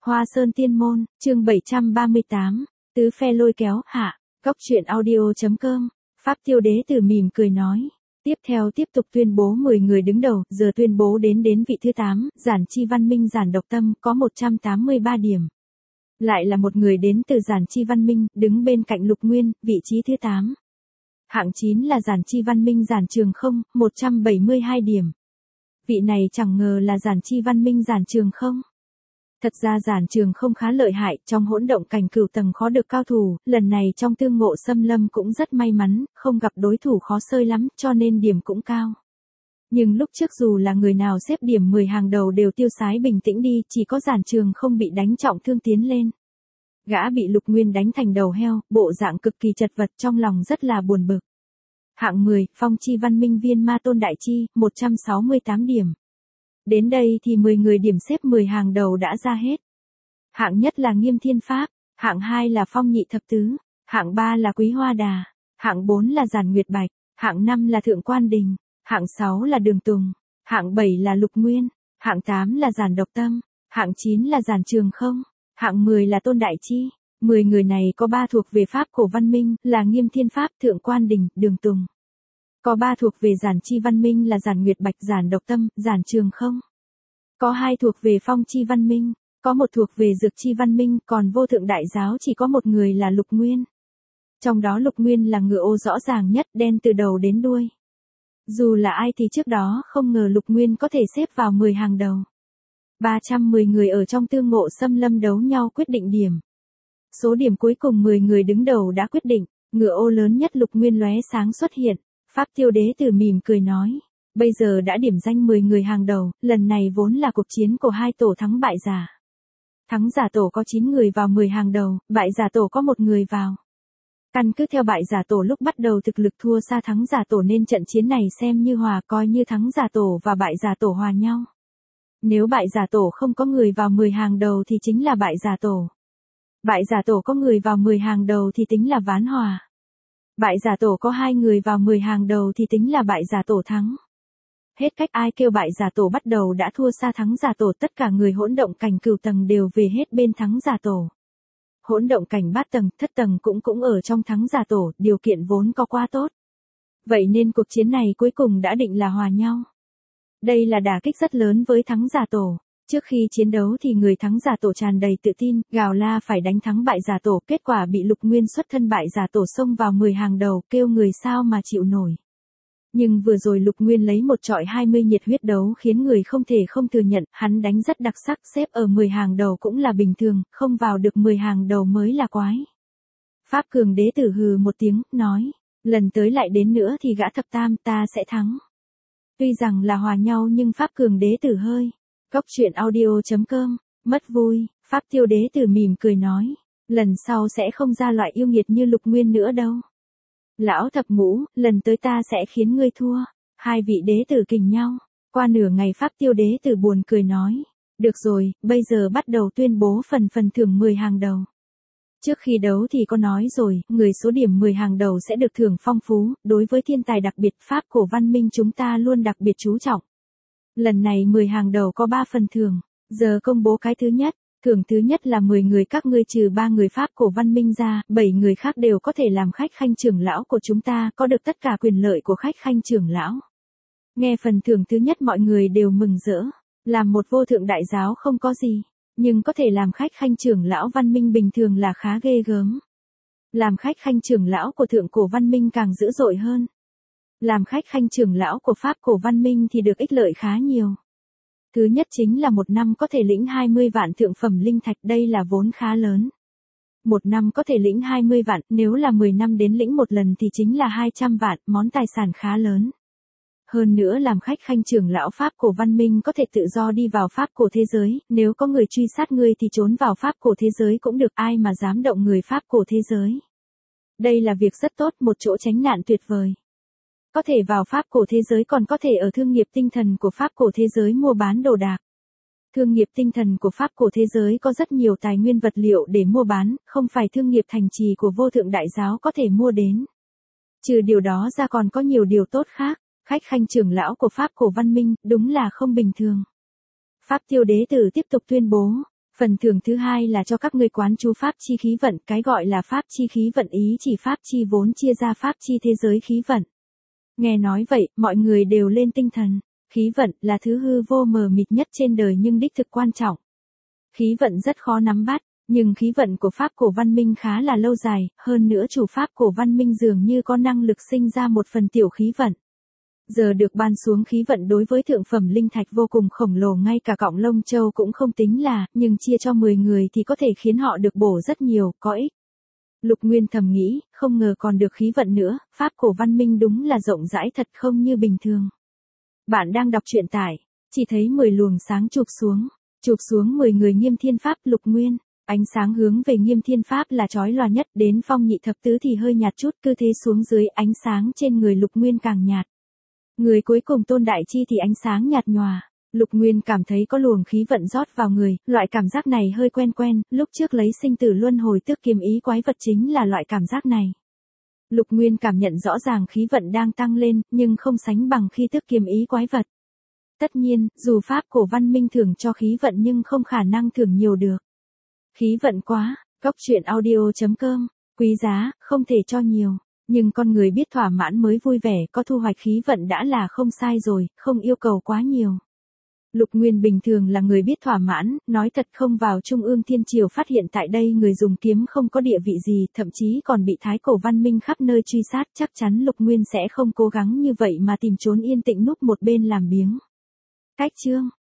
Hoa Sơn Tiên Môn, chương 738, tứ phe lôi kéo, hạ, góc truyện audio.com, Pháp Tiêu Đế Tử mỉm cười nói. Tiếp theo tiếp tục tuyên bố 10 người đứng đầu, giờ tuyên bố đến vị thứ 8, Giản Chi Văn Minh Giản Độc Tâm, có 183 điểm. Lại là một người đến từ Giản Chi Văn Minh, đứng bên cạnh Lục Nguyên, vị trí thứ 8. Hạng 9 là Giản Chi Văn Minh Giản Trường Không, 172 điểm. Vị này chẳng ngờ là Giản Chi Văn Minh Giản Trường Không. Thật ra Giản Trường Không khá lợi hại, trong hỗn động cảnh cửu tầng khó được cao thủ, lần này trong tương ngộ xâm lâm cũng rất may mắn, không gặp đối thủ khó xơi lắm, cho nên điểm cũng cao. Nhưng lúc trước dù là người nào xếp điểm 10 hàng đầu đều tiêu sái bình tĩnh đi, chỉ có Giản Trường Không bị đánh trọng thương tiến lên. Gã bị Lục Nguyên đánh thành đầu heo, bộ dạng cực kỳ chật vật, trong lòng rất là buồn bực. Hạng 10, Phong Chi Văn Minh Viên Ma Tôn Đại Chi, 168 điểm. Đến đây thì 10 người điểm xếp 10 hàng đầu đã ra hết. Hạng nhất là Nghiêm Thiên Pháp, hạng 2 là Phong Nhị Thập Tứ, hạng 3 là Quý Hoa Đà, hạng 4 là Giản Nguyệt Bạch, hạng 5 là Thượng Quan Đình, hạng 6 là Đường Tùng, hạng 7 là Lục Nguyên, hạng 8 là Giản Độc Tâm, hạng 9 là Giản Trường Không, hạng 10 là Tôn Đại Chi. 10 người này có 3 thuộc về Pháp Cổ Văn Minh, là Nghiêm Thiên Pháp, Thượng Quan Đình, Đường Tùng. Có 3 thuộc về Giản Chi Văn Minh là Giản Nguyệt Bạch, Giản Độc Tâm, Giản Trường Không. Có 2 thuộc về Phong Chi Văn Minh, có 1 thuộc về Dược Chi Văn Minh, còn Vô Thượng Đại Giáo chỉ có 1 người là Lục Nguyên. Trong đó Lục Nguyên là ngựa ô rõ ràng nhất, đen từ đầu đến đuôi. Dù là ai thì trước đó không ngờ Lục Nguyên có thể xếp vào 10 hàng đầu. 310 người ở trong tương ngộ xâm lâm đấu nhau quyết định điểm. Số điểm cuối cùng 10 người đứng đầu đã quyết định, ngựa ô lớn nhất Lục Nguyên lóe sáng xuất hiện. Pháp Tiêu Đế Tử mỉm cười nói, bây giờ đã điểm danh 10 người hàng đầu, lần này vốn là cuộc chiến của 2 tổ thắng bại giả. Thắng giả tổ có 9 người vào 10 hàng đầu, bại giả tổ có 1 người vào. Căn cứ theo bại giả tổ lúc bắt đầu thực lực thua xa thắng giả tổ nên trận chiến này xem như hòa, coi như thắng giả tổ và bại giả tổ hòa nhau. Nếu bại giả tổ không có người vào 10 hàng đầu thì chính là bại giả tổ. Bại giả tổ có người vào 10 hàng đầu thì tính là ván hòa. Bại giả tổ có 2 người vào 10 hàng đầu thì tính là bại giả tổ thắng. Hết cách ai kêu bại giả tổ bắt đầu đã thua xa thắng giả tổ, tất cả người hỗn động cảnh cửu tầng đều về hết bên thắng giả tổ. Hỗn động cảnh bát tầng, thất tầng cũng ở trong thắng giả tổ, điều kiện vốn có quá tốt. Vậy nên cuộc chiến này cuối cùng đã định là hòa nhau. Đây là đả kích rất lớn với thắng giả tổ. Trước khi chiến đấu thì người thắng giả tổ tràn đầy tự tin, gào la phải đánh thắng bại giả tổ, kết quả bị Lục Nguyên xuất thân bại giả tổ xông vào 10 hàng đầu, kêu người sao mà chịu nổi. Nhưng vừa rồi Lục Nguyên lấy một trọi 20 nhiệt huyết đấu khiến người không thể không thừa nhận, hắn đánh rất đặc sắc, xếp ở 10 hàng đầu cũng là bình thường, không vào được 10 hàng đầu mới là quái. Pháp Cường Đế Tử hừ một tiếng, nói, lần tới lại đến nữa thì gã thập tam ta sẽ thắng. Tuy rằng là hòa nhau nhưng Pháp Cường Đế Tử hơi. Góc truyện audio.com, mất vui, Pháp Tiêu Đế Tử mỉm cười nói, lần sau sẽ không ra loại yêu nghiệt như Lục Nguyên nữa đâu. Lão thập ngũ, lần tới ta sẽ khiến ngươi thua. 2 vị đế tử kình nhau. Qua nửa ngày Pháp Tiêu Đế Tử buồn cười nói, được rồi, bây giờ bắt đầu tuyên bố phần thưởng 10 hàng đầu. Trước khi đấu thì có nói rồi, người số điểm 10 hàng đầu sẽ được thưởng phong phú, đối với thiên tài đặc biệt Pháp Cổ Văn Minh chúng ta luôn đặc biệt chú trọng. Lần này 10 hàng đầu có 3 phần thưởng, giờ công bố cái thứ nhất, thưởng thứ nhất là 10 người các ngươi trừ 3 người Pháp Cổ Văn Minh ra, 7 người khác đều có thể làm khách khanh trưởng lão của chúng ta, có được tất cả quyền lợi của khách khanh trưởng lão. Nghe phần thưởng thứ nhất mọi người đều mừng rỡ, làm một vô thượng đại giáo không có gì, nhưng có thể làm khách khanh trưởng lão Văn Minh bình thường là khá ghê gớm. Làm khách khanh trưởng lão của Thượng Cổ Văn Minh càng dữ dội hơn. Làm khách khanh trưởng lão của Pháp Cổ Văn Minh thì được ích lợi khá nhiều. Thứ nhất chính là 1 năm có thể lĩnh 20 vạn thượng phẩm linh thạch, đây là vốn khá lớn. 1 năm có thể lĩnh 20 vạn, nếu là 10 năm đến lĩnh 1 lần thì chính là 200 vạn, món tài sản khá lớn. Hơn nữa làm khách khanh trưởng lão Pháp Cổ Văn Minh có thể tự do đi vào Pháp Cổ thế giới, nếu có người truy sát ngươi thì trốn vào Pháp Cổ thế giới cũng được, ai mà dám động người Pháp Cổ thế giới. Đây là việc rất tốt, một chỗ tránh nạn tuyệt vời. Có thể vào Pháp Cổ thế giới còn có thể ở thương nghiệp tinh thần của Pháp Cổ thế giới mua bán đồ đạc. Thương nghiệp tinh thần của Pháp Cổ thế giới có rất nhiều tài nguyên vật liệu để mua bán, không phải thương nghiệp thành trì của Vô Thượng Đại Giáo có thể mua đến. Trừ điều đó ra còn có nhiều điều tốt khác, khách khanh trưởng lão của Pháp Cổ Văn Minh, đúng là không bình thường. Pháp Tiêu Đế Tử tiếp tục tuyên bố, Phần thưởng thứ hai là cho các ngươi quán chú pháp chi khí vận, cái gọi là pháp chi khí vận ý chỉ pháp chi vốn chia ra pháp chi thế giới khí vận. Nghe nói vậy, mọi người đều lên tinh thần. Khí vận là thứ hư vô mờ mịt nhất trên đời nhưng đích thực quan trọng. Khí vận rất khó nắm bắt, nhưng khí vận của Pháp cổ văn minh khá là lâu dài, hơn nữa chủ Pháp cổ văn minh dường như có năng lực sinh ra một phần tiểu khí vận. Giờ được ban xuống khí vận đối với thượng phẩm linh thạch vô cùng khổng lồ, ngay cả cọng lông châu cũng không tính là, nhưng chia cho 10 người thì có thể khiến họ được bổ rất nhiều, có ích. Lục Nguyên thầm nghĩ, không ngờ còn được khí vận nữa, Pháp cổ văn minh đúng là rộng rãi thật không như bình thường. Bạn đang đọc truyện tải, chỉ thấy 10 luồng sáng chụp xuống 10 người Nghiêm Thiên Pháp. Lục Nguyên, ánh sáng hướng về Nghiêm Thiên Pháp là chói lòa nhất, đến Phong Nhị Thập Tứ thì hơi nhạt chút, cứ thế xuống dưới ánh sáng trên người Lục Nguyên càng nhạt. Người cuối cùng Tôn Đại Chi thì ánh sáng nhạt nhòa. Lục Nguyên cảm thấy có luồng khí vận rót vào người, loại cảm giác này hơi quen quen, lúc trước lấy sinh tử luân hồi tước kiếm ý quái vật chính là loại cảm giác này. Lục Nguyên cảm nhận rõ ràng khí vận đang tăng lên, nhưng không sánh bằng khi tước kiếm ý quái vật. Tất nhiên, dù Pháp cổ văn minh thưởng cho khí vận nhưng không khả năng thưởng nhiều được. Khí vận quá, goctruyện.audio.com, quý giá, không thể cho nhiều. Nhưng con người biết thỏa mãn mới vui vẻ, có thu hoạch khí vận đã là không sai rồi, không yêu cầu quá nhiều. Lục Nguyên bình thường là người biết thỏa mãn, nói thật không vào Trung ương Thiên Triều phát hiện tại đây người dùng kiếm không có địa vị gì, thậm chí còn bị thái cổ văn minh khắp nơi truy sát, chắc chắn Lục Nguyên sẽ không cố gắng như vậy mà tìm trốn yên tĩnh núp một bên làm biếng. Cách chương